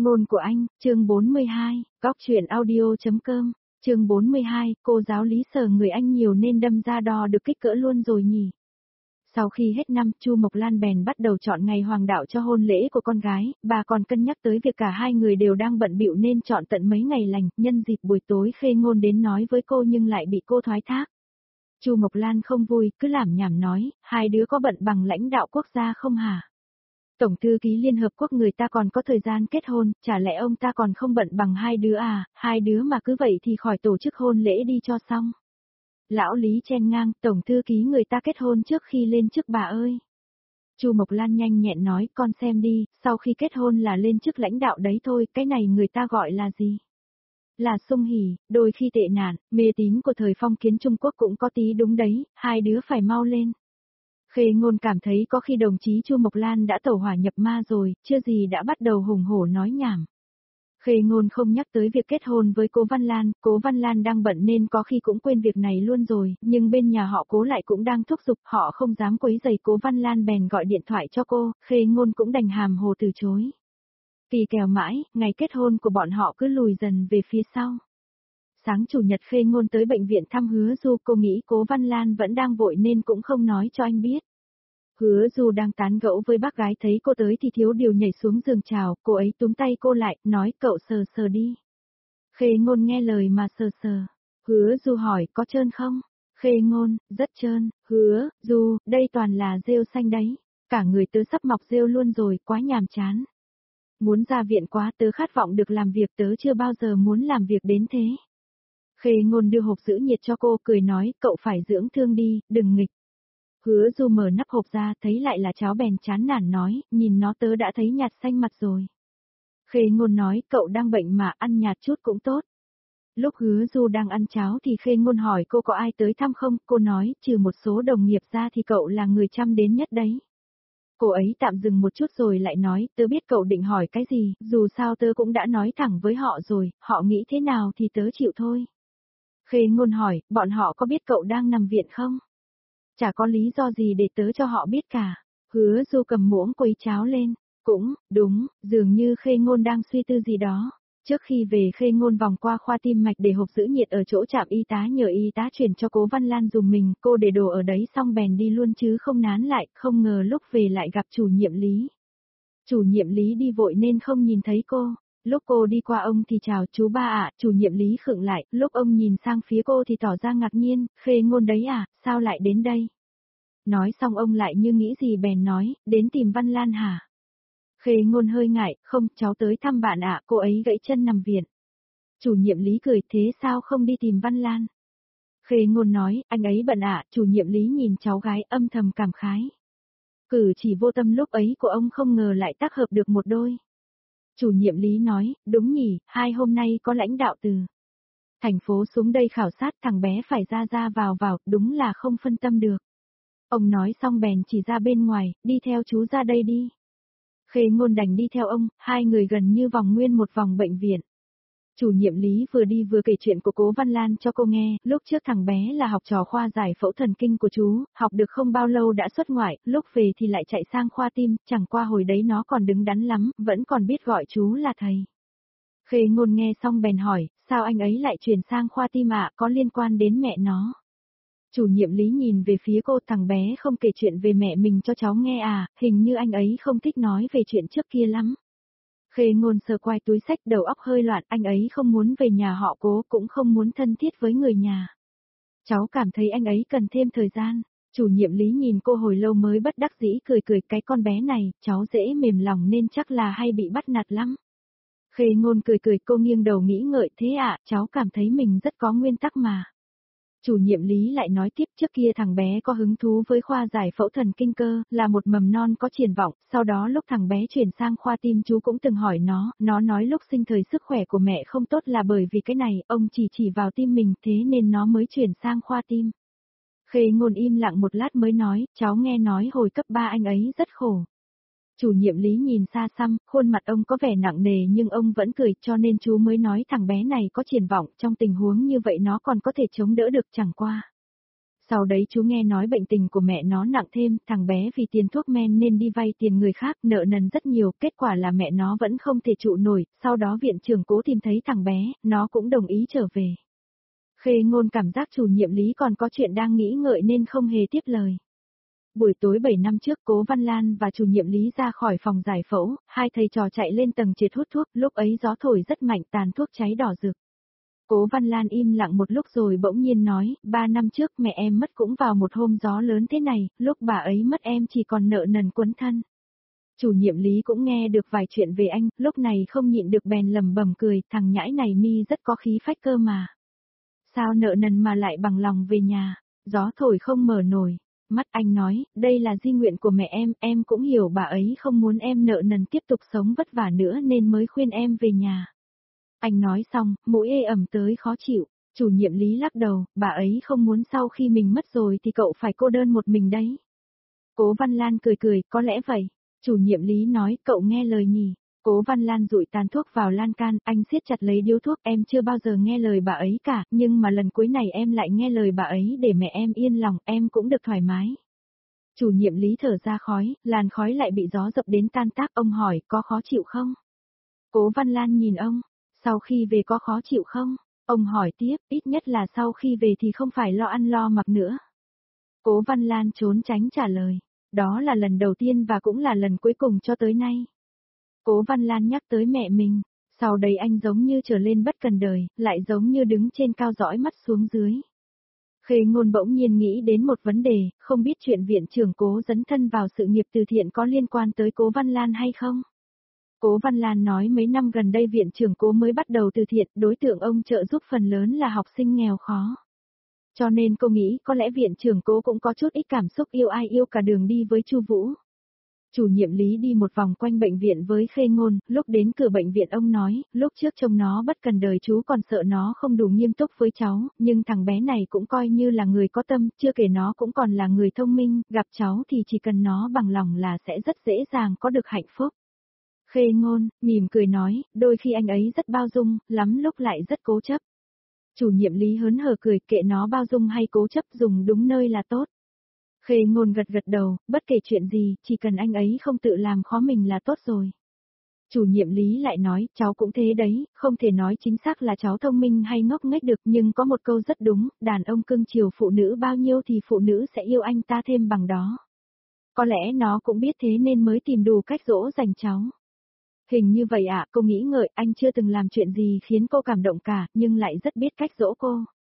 Ngôn của anh, chương 42, góc truyện audio.com, chương 42, cô giáo lý sở người anh nhiều nên đâm ra đo được kích cỡ luôn rồi nhỉ. Sau khi hết năm, Chu Mộc Lan bèn bắt đầu chọn ngày hoàng đạo cho hôn lễ của con gái, bà còn cân nhắc tới việc cả hai người đều đang bận bịu nên chọn tận mấy ngày lành, nhân dịp buổi tối Khê Ngôn đến nói với cô nhưng lại bị cô thoái thác. Chu Mộc Lan không vui, cứ lảm nhảm nói, hai đứa có bận bằng lãnh đạo quốc gia không hả? Tổng thư ký Liên Hợp Quốc người ta còn có thời gian kết hôn, chả lẽ ông ta còn không bận bằng hai đứa à, hai đứa mà cứ vậy thì khỏi tổ chức hôn lễ đi cho xong. Lão Lý chen ngang, tổng thư ký người ta kết hôn trước khi lên chức bà ơi. Chu Mộc Lan nhanh nhẹn nói, con xem đi, sau khi kết hôn là lên chức lãnh đạo đấy thôi, cái này người ta gọi là gì? Là sung hỉ, đôi khi tệ nạn, mê tín của thời phong kiến Trung Quốc cũng có tí đúng đấy, hai đứa phải mau lên. Khê Ngôn cảm thấy có khi đồng chí Chu Mộc Lan đã tẩu hỏa nhập ma rồi, chưa gì đã bắt đầu hùng hổ nói nhảm. Khê Ngôn không nhắc tới việc kết hôn với Cố Văn Lan đang bận nên có khi cũng quên việc này luôn rồi, nhưng bên nhà họ Cố lại cũng đang thúc giục, họ không dám quấy rầy Cố Văn Lan bèn gọi điện thoại cho cô, Khê Ngôn cũng đành hàm hồ từ chối. Kỳ kèo mãi, ngày kết hôn của bọn họ cứ lùi dần về phía sau. Sáng chủ nhật Khê Ngôn tới bệnh viện thăm Hứa Du, cô nghĩ Cố Văn Lan vẫn đang vội nên cũng không nói cho anh biết. Hứa Du đang tán gẫu với bác gái thấy cô tới thì thiếu điều nhảy xuống giường chào, cô ấy túm tay cô lại, nói cậu sờ sờ đi. Khê Ngôn nghe lời mà sờ sờ. Hứa Du hỏi có trơn không? Khê Ngôn, rất trơn. Hứa Du, đây toàn là rêu xanh đấy. Cả người tớ sắp mọc rêu luôn rồi, quá nhàm chán. Muốn ra viện quá, tớ khát vọng được làm việc, tớ chưa bao giờ muốn làm việc đến thế. Khê Ngôn đưa hộp giữ nhiệt cho cô, cười nói, cậu phải dưỡng thương đi, đừng nghịch. Hứa Du mở nắp hộp ra thấy lại là cháo bèn chán nản nói, nhìn nó tớ đã thấy nhạt xanh mặt rồi. Khê Ngôn nói, cậu đang bệnh mà ăn nhạt chút cũng tốt. Lúc Hứa Du đang ăn cháo thì Khê Ngôn hỏi cô có ai tới thăm không, cô nói, trừ một số đồng nghiệp ra thì cậu là người chăm đến nhất đấy. Cô ấy tạm dừng một chút rồi lại nói, tớ biết cậu định hỏi cái gì, dù sao tớ cũng đã nói thẳng với họ rồi, họ nghĩ thế nào thì tớ chịu thôi. Khê Ngôn hỏi, bọn họ có biết cậu đang nằm viện không? Chả có lý do gì để tớ cho họ biết cả. Hứa Du cầm muỗng quấy cháo lên. Cũng, đúng, dường như Khê Ngôn đang suy tư gì đó. Trước khi về Khê Ngôn vòng qua khoa tim mạch để hộp giữ nhiệt ở chỗ trạm y tá nhờ y tá chuyển cho Cố Văn Lan dùng mình, cô để đồ ở đấy xong bèn đi luôn chứ không nán lại, không ngờ lúc về lại gặp chủ nhiệm Lý. Chủ nhiệm Lý đi vội nên không nhìn thấy cô. Lúc cô đi qua ông thì chào chú ba ạ, chủ nhiệm Lý khựng lại, lúc ông nhìn sang phía cô thì tỏ ra ngạc nhiên, Khê Ngôn đấy à, sao lại đến đây? Nói xong ông lại như nghĩ gì bèn nói, đến tìm Văn Lan hả? Khê Ngôn hơi ngại, không, cháu tới thăm bạn ạ, cô ấy gãy chân nằm viện. Chủ nhiệm Lý cười, thế sao không đi tìm Văn Lan? Khê Ngôn nói, anh ấy bận ạ, chủ nhiệm Lý nhìn cháu gái âm thầm cảm khái. Cử chỉ vô tâm lúc ấy của ông không ngờ lại tác hợp được một đôi. Chủ nhiệm Lý nói, đúng nhỉ, hai hôm nay có lãnh đạo từ thành phố xuống đây khảo sát, thằng bé phải ra vào, đúng là không phân tâm được. Ông nói xong bèn chỉ ra bên ngoài, đi theo chú ra đây đi. Khê Ngôn đành đi theo ông, hai người gần như vòng nguyên một vòng bệnh viện. Chủ nhiệm Lý vừa đi vừa kể chuyện của Cố Văn Lan cho cô nghe, lúc trước thằng bé là học trò khoa giải phẫu thần kinh của chú, học được không bao lâu đã xuất ngoại, lúc về thì lại chạy sang khoa tim, chẳng qua hồi đấy nó còn đứng đắn lắm, vẫn còn biết gọi chú là thầy. Khê Ngôn nghe xong bèn hỏi, sao anh ấy lại chuyển sang khoa tim ạ, có liên quan đến mẹ nó? Chủ nhiệm Lý nhìn về phía cô, thằng bé không kể chuyện về mẹ mình cho cháu nghe à, hình như anh ấy không thích nói về chuyện trước kia lắm. Khê Ngôn sờ quai túi xách, đầu óc hơi loạn, anh ấy không muốn về nhà họ Cố, cũng không muốn thân thiết với người nhà. Cháu cảm thấy anh ấy cần thêm thời gian. Chủ nhiệm Lý nhìn cô hồi lâu mới bất đắc dĩ cười, cái con bé này, cháu dễ mềm lòng nên chắc là hay bị bắt nạt lắm. Khê Ngôn cười, cô nghiêng đầu nghĩ ngợi, thế ạ, cháu cảm thấy mình rất có nguyên tắc mà. Chủ nhiệm Lý lại nói tiếp, trước kia thằng bé có hứng thú với khoa giải phẫu thần kinh cơ, là một mầm non có triển vọng, sau đó lúc thằng bé chuyển sang khoa tim chú cũng từng hỏi nó nói lúc sinh thời sức khỏe của mẹ không tốt là bởi vì cái này, ông chỉ vào tim mình, thế nên nó mới chuyển sang khoa tim. Khê Ngôn im lặng một lát mới nói, cháu nghe nói hồi cấp 3 anh ấy rất khổ. Chủ nhiệm Lý nhìn xa xăm, khuôn mặt ông có vẻ nặng nề nhưng ông vẫn cười, cho nên chú mới nói thằng bé này có triển vọng, trong tình huống như vậy nó còn có thể chống đỡ được, chẳng qua. Sau đấy chú nghe nói bệnh tình của mẹ nó nặng thêm, thằng bé vì tiền thuốc men nên đi vay tiền người khác, nợ nần rất nhiều, kết quả là mẹ nó vẫn không thể trụ nổi, sau đó viện trưởng Cố tìm thấy thằng bé, nó cũng đồng ý trở về. Khê Ngôn cảm giác chủ nhiệm Lý còn có chuyện đang nghĩ ngợi nên không hề tiếp lời. Buổi tối 7 năm trước Cố Văn Lan và chủ nhiệm Lý ra khỏi phòng giải phẫu, hai thầy trò chạy lên tầng trệt hút thuốc, lúc ấy gió thổi rất mạnh tàn thuốc cháy đỏ rực. Cố Văn Lan im lặng một lúc rồi bỗng nhiên nói, 3 năm trước mẹ em mất cũng vào một hôm gió lớn thế này, lúc bà ấy mất em chỉ còn nợ nần quấn thân. Chủ nhiệm Lý cũng nghe được vài chuyện về anh, lúc này không nhịn được bèn lẩm bẩm cười, thằng nhãi này mi rất có khí phách cơ mà. Sao nợ nần mà lại bằng lòng về nhà, gió thổi không mở nổi. Mắt anh nói, đây là di nguyện của mẹ em cũng hiểu bà ấy không muốn em nợ nần tiếp tục sống vất vả nữa nên mới khuyên em về nhà. Anh nói xong, mũi ê ẩm tới khó chịu, chủ nhiệm Lý lắc đầu, bà ấy không muốn sau khi mình mất rồi thì cậu phải cô đơn một mình đấy. Cố Văn Lan cười cười, có lẽ vậy. Chủ nhiệm Lý nói, cậu nghe lời nhỉ. Cố Văn Lan dụi tàn thuốc vào lan can, anh siết chặt lấy điếu thuốc, em chưa bao giờ nghe lời bà ấy cả, nhưng mà lần cuối này em lại nghe lời bà ấy để mẹ em yên lòng, em cũng được thoải mái. Chủ nhiệm Lý thở ra khói, làn khói lại bị gió dập đến tan tác, ông hỏi, có khó chịu không? Cố Văn Lan nhìn ông, sau khi về có khó chịu không? Ông hỏi tiếp, ít nhất là sau khi về thì không phải lo ăn lo mặc nữa. Cố Văn Lan trốn tránh trả lời, đó là lần đầu tiên và cũng là lần cuối cùng cho tới nay. Cố Văn Lan nhắc tới mẹ mình, sau đấy anh giống như trở lên bất cần đời, lại giống như đứng trên cao dõi mắt xuống dưới. Khê Ngôn bỗng nhiên nghĩ đến một vấn đề, không biết chuyện viện trưởng Cố dấn thân vào sự nghiệp từ thiện có liên quan tới Cố Văn Lan hay không? Cố Văn Lan nói mấy năm gần đây viện trưởng Cố mới bắt đầu từ thiện, đối tượng ông trợ giúp phần lớn là học sinh nghèo khó. Cho nên cô nghĩ có lẽ viện trưởng Cố cũng có chút ít cảm xúc yêu ai yêu cả đường đi với Chu Vũ. Chủ nhiệm Lý đi một vòng quanh bệnh viện với Khê Ngôn, lúc đến cửa bệnh viện ông nói, lúc trước trông nó bất cần đời chú còn sợ nó không đủ nghiêm túc với cháu, nhưng thằng bé này cũng coi như là người có tâm, chưa kể nó cũng còn là người thông minh, gặp cháu thì chỉ cần nó bằng lòng là sẽ rất dễ dàng có được hạnh phúc. Khê Ngôn, mỉm cười nói, đôi khi anh ấy rất bao dung, lắm lúc lại rất cố chấp. Chủ nhiệm Lý hớn hở cười, kệ nó bao dung hay cố chấp dùng đúng nơi là tốt. Khê Ngôn gật gật đầu, bất kể chuyện gì, chỉ cần anh ấy không tự làm khó mình là tốt rồi. Chủ nhiệm Lý lại nói, cháu cũng thế đấy, không thể nói chính xác là cháu thông minh hay ngốc nghếch được nhưng có một câu rất đúng, đàn ông cưng chiều phụ nữ bao nhiêu thì phụ nữ sẽ yêu anh ta thêm bằng đó. Có lẽ nó cũng biết thế nên mới tìm đủ cách dỗ dành cháu. Hình như vậy ạ, cô nghĩ ngợi, anh chưa từng làm chuyện gì khiến cô cảm động cả, nhưng lại rất biết cách dỗ cô.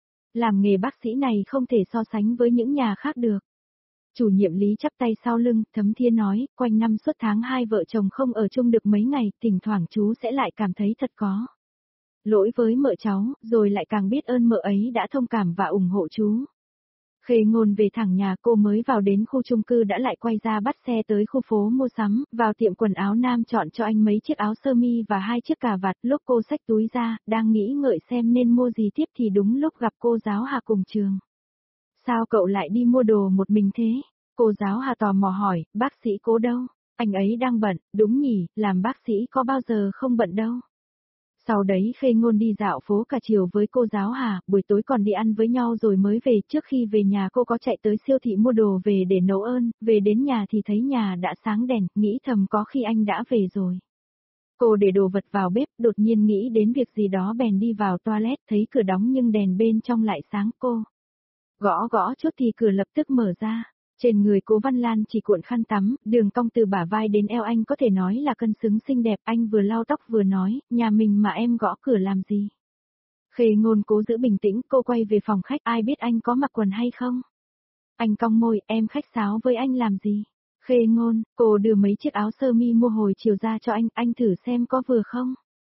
Làm nghề bác sĩ này không thể so sánh với những nhà khác được. Chủ nhiệm Lý chắp tay sau lưng, thấm thía nói, quanh năm suốt tháng hai vợ chồng không ở chung được mấy ngày, thỉnh thoảng chú sẽ lại cảm thấy thật có lỗi với mợ cháu, rồi lại càng biết ơn mợ ấy đã thông cảm và ủng hộ chú. Khê Ngôn về thẳng nhà, cô mới vào đến khu chung cư đã lại quay ra bắt xe tới khu phố mua sắm, vào tiệm quần áo nam chọn cho anh mấy chiếc áo sơ mi và 2 chiếc cà vạt, lúc cô xách túi ra, đang nghĩ ngợi xem nên mua gì tiếp thì đúng lúc gặp cô giáo Hà cùng trường. Sao cậu lại đi mua đồ một mình thế? Cô giáo Hà tò mò hỏi, bác sĩ Cố đâu? Anh ấy đang bận, đúng nhỉ, làm bác sĩ có bao giờ không bận đâu. Sau đấy Khê Ngôn đi dạo phố cả chiều với cô giáo Hà, buổi tối còn đi ăn với nhau rồi mới về. Trước khi về nhà cô có chạy tới siêu thị mua đồ về để nấu ơn, về đến nhà thì thấy nhà đã sáng đèn, nghĩ thầm có khi anh đã về rồi. Cô để đồ vật vào bếp, đột nhiên nghĩ đến việc gì đó bèn đi vào toilet, thấy cửa đóng nhưng đèn bên trong lại sáng. Cô gõ gõ chút thì cửa lập tức mở ra. Trên người Cố Văn Lan chỉ cuộn khăn tắm, đường cong từ bả vai đến eo anh có thể nói là cân xứng xinh đẹp. Anh vừa lau tóc vừa nói, nhà mình mà em gõ cửa làm gì? Khê Ngôn cố giữ bình tĩnh, cô quay về phòng khách, ai biết anh có mặc quần hay không? Anh cong môi, em khách sáo với anh làm gì? Khê Ngôn, cô đưa mấy chiếc áo sơ mi mua hồi chiều ra cho anh thử xem có vừa không?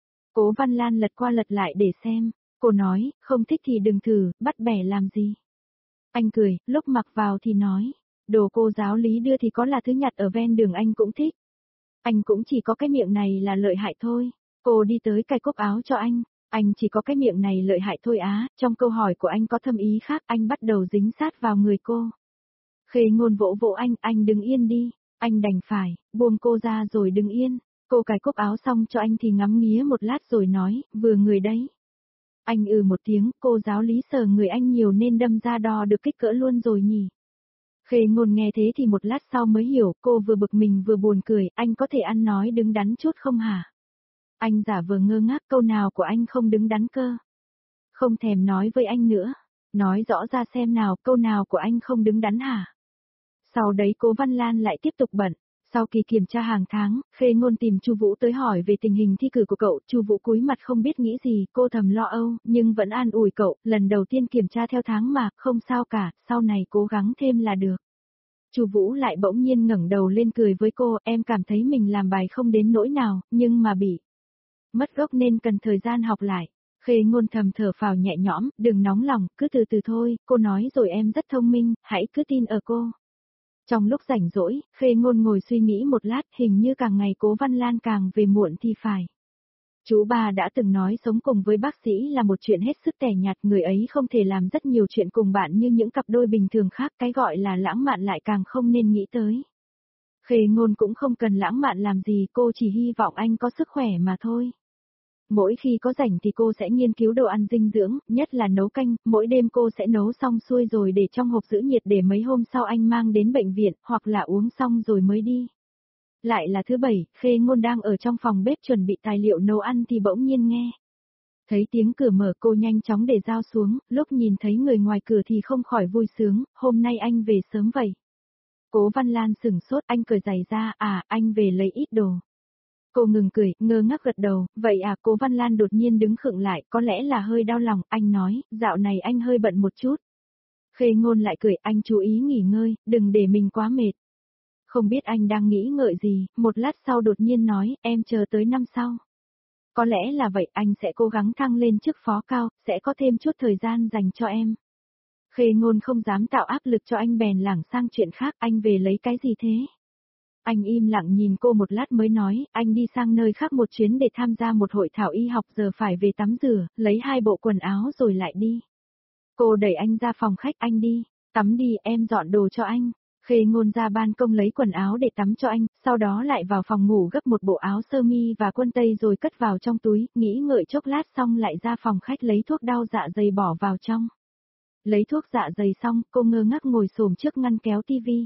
Cố Văn Lan lật qua lật lại để xem, cô nói, không thích thì đừng thử, bắt bẻ làm gì? Anh cười, lúc mặc vào thì nói, đồ cô giáo Lý đưa thì có là thứ nhặt ở ven đường anh cũng thích. Anh cũng chỉ có cái miệng này là lợi hại thôi. Cô đi tới cài cúc áo cho anh chỉ có cái miệng này lợi hại thôi á, trong câu hỏi của anh có thâm ý khác, anh bắt đầu dính sát vào người cô. Khê Ngôn vỗ vỗ anh đứng yên đi, anh đành phải, buông cô ra rồi đứng yên. Cô cài cúc áo xong cho anh thì ngắm nghía một lát rồi nói, vừa người đấy. Anh một tiếng, cô giáo lý sờ người anh nhiều nên đâm ra đo được kích cỡ luôn rồi nhỉ. Khê Ngôn nghe thế thì một lát sau mới hiểu, cô vừa bực mình vừa buồn cười, anh có thể ăn nói đứng đắn chút không hả? Anh giả vờ ngơ ngác, câu nào của anh không đứng đắn cơ? Không thèm nói với anh nữa. Nói rõ ra xem nào, câu nào của anh không đứng đắn hả? Sau đấy Cố Văn Lan lại tiếp tục bận. Sau kỳ kiểm tra hàng tháng, Khê Ngôn tìm Chu Vũ tới hỏi về tình hình thi cử của cậu, Chu Vũ cúi mặt không biết nghĩ gì, cô thầm lo âu, nhưng vẫn an ủi cậu, lần đầu tiên kiểm tra theo tháng mà, không sao cả, sau này cố gắng thêm là được. Chu Vũ lại bỗng nhiên ngẩng đầu lên cười với cô, em cảm thấy mình làm bài không đến nỗi nào, nhưng mà bị mất gốc nên cần thời gian học lại. Khê Ngôn thầm thở phào nhẹ nhõm, đừng nóng lòng, cứ từ từ thôi, cô nói rồi em rất thông minh, hãy cứ tin ở cô. Trong lúc rảnh rỗi, Khê Ngôn ngồi suy nghĩ một lát, hình như càng ngày Cố Văn Lan càng về muộn thì phải. Chú ba đã từng nói sống cùng với bác sĩ là một chuyện hết sức tẻ nhạt, người ấy không thể làm rất nhiều chuyện cùng bạn như những cặp đôi bình thường khác, cái gọi là lãng mạn lại càng không nên nghĩ tới. Khê Ngôn cũng không cần lãng mạn làm gì, cô chỉ hy vọng anh có sức khỏe mà thôi. Mỗi khi có rảnh thì cô sẽ nghiên cứu đồ ăn dinh dưỡng, nhất là nấu canh, mỗi đêm cô sẽ nấu xong xuôi rồi để trong hộp giữ nhiệt để mấy hôm sau anh mang đến bệnh viện, hoặc là uống xong rồi mới đi. Lại là thứ bảy, Khê Ngôn đang ở trong phòng bếp chuẩn bị tài liệu nấu ăn thì bỗng nhiên nghe. Thấy tiếng cửa mở cô nhanh chóng để dao xuống, lúc nhìn thấy người ngoài cửa thì không khỏi vui sướng, hôm nay anh về sớm vậy. Cố Văn Lan sửng sốt, anh cởi giày ra, anh về lấy ít đồ. Cô ngừng cười, ngơ ngác gật đầu, vậy Cố Văn Lan đột nhiên đứng khựng lại, có lẽ là hơi đau lòng, anh nói, dạo này anh hơi bận một chút. Khê Ngôn lại cười, anh chú ý nghỉ ngơi, đừng để mình quá mệt. Không biết anh đang nghĩ ngợi gì, một lát sau đột nhiên nói, em chờ tới năm sau. Có lẽ là vậy, anh sẽ cố gắng thăng lên chức phó cao, sẽ có thêm chút thời gian dành cho em. Khê Ngôn không dám tạo áp lực cho anh bèn lảng sang chuyện khác, anh về lấy cái gì thế? Anh im lặng nhìn cô một lát mới nói, anh đi sang nơi khác một chuyến để tham gia một hội thảo y học, giờ phải về tắm rửa, lấy 2 bộ quần áo rồi lại đi. Cô đẩy anh ra phòng khách, anh đi, tắm đi, em dọn đồ cho anh. Khê Ngôn ra ban công lấy quần áo để tắm cho anh, sau đó lại vào phòng ngủ gấp một bộ áo sơ mi và quần tây rồi cất vào trong túi, nghĩ ngợi chốc lát xong lại ra phòng khách lấy thuốc đau dạ dày bỏ vào trong. Lấy thuốc dạ dày xong, cô ngơ ngác ngồi xổm trước ngăn kéo tivi.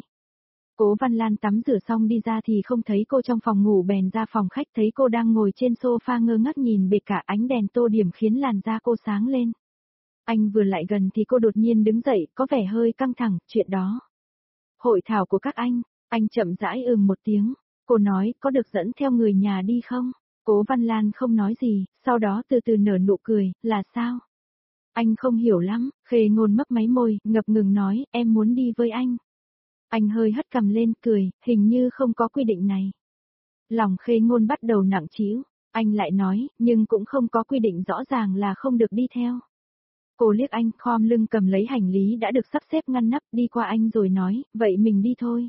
Cố Văn Lan tắm rửa xong đi ra thì không thấy cô trong phòng ngủ bèn ra phòng khách thấy cô đang ngồi trên sofa ngơ ngác nhìn bệt cả ánh đèn tô điểm khiến làn da cô sáng lên. Anh vừa lại gần thì cô đột nhiên đứng dậy, có vẻ hơi căng thẳng, chuyện đó. Hội thảo của các anh chậm rãi một tiếng. Cô nói, có được dẫn theo người nhà đi không? Cố Văn Lan không nói gì, sau đó từ từ nở nụ cười, là sao? Anh không hiểu lắm, Khê Ngôn mấp máy môi, ngập ngừng nói, em muốn đi với anh. Anh hơi hất cằm lên cười, hình như không có quy định này. Lòng Khê Ngôn bắt đầu nặng trĩu, anh lại nói, nhưng cũng không có quy định rõ ràng là không được đi theo. Cô liếc anh, khom lưng cầm lấy hành lý đã được sắp xếp ngăn nắp đi qua anh rồi nói, vậy mình đi thôi.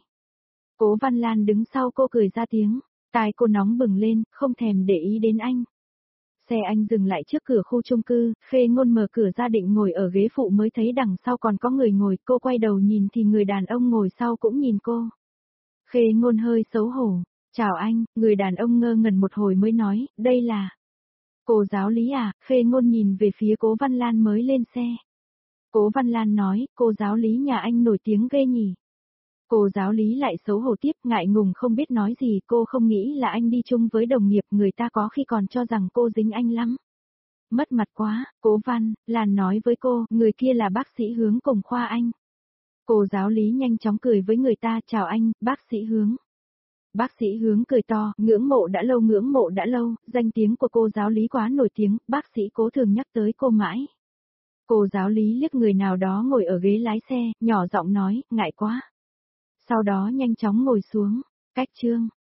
Cố Văn Lan đứng sau cô cười ra tiếng, tai cô nóng bừng lên, không thèm để ý đến anh. Xe anh dừng lại trước cửa khu chung cư, Khê Ngôn mở cửa ra định ngồi ở ghế phụ mới thấy đằng sau còn có người ngồi, cô quay đầu nhìn thì người đàn ông ngồi sau cũng nhìn cô. Khê Ngôn hơi xấu hổ, chào anh, người đàn ông ngơ ngẩn một hồi mới nói, đây là cô giáo lý Khê Ngôn nhìn về phía Cố Văn Lan mới lên xe. Cố Văn Lan nói, cô giáo lý nhà anh nổi tiếng ghê nhỉ. Cô giáo lý lại xấu hổ tiếp, ngại ngùng không biết nói gì, cô không nghĩ là anh đi chung với đồng nghiệp, người ta có khi còn cho rằng cô dính anh lắm. Mất mặt quá, Cố Văn Lan nói với cô, người kia là bác sĩ Hướng cùng khoa anh. Cô giáo lý nhanh chóng cười với người ta, chào anh, bác sĩ Hướng. Bác sĩ Hướng cười to, ngưỡng mộ đã lâu, danh tiếng của cô giáo lý quá nổi tiếng, bác sĩ Cố thường nhắc tới cô mãi. Cô giáo lý liếc người nào đó ngồi ở ghế lái xe, nhỏ giọng nói, ngại quá. Sau đó nhanh chóng ngồi xuống, cách chương.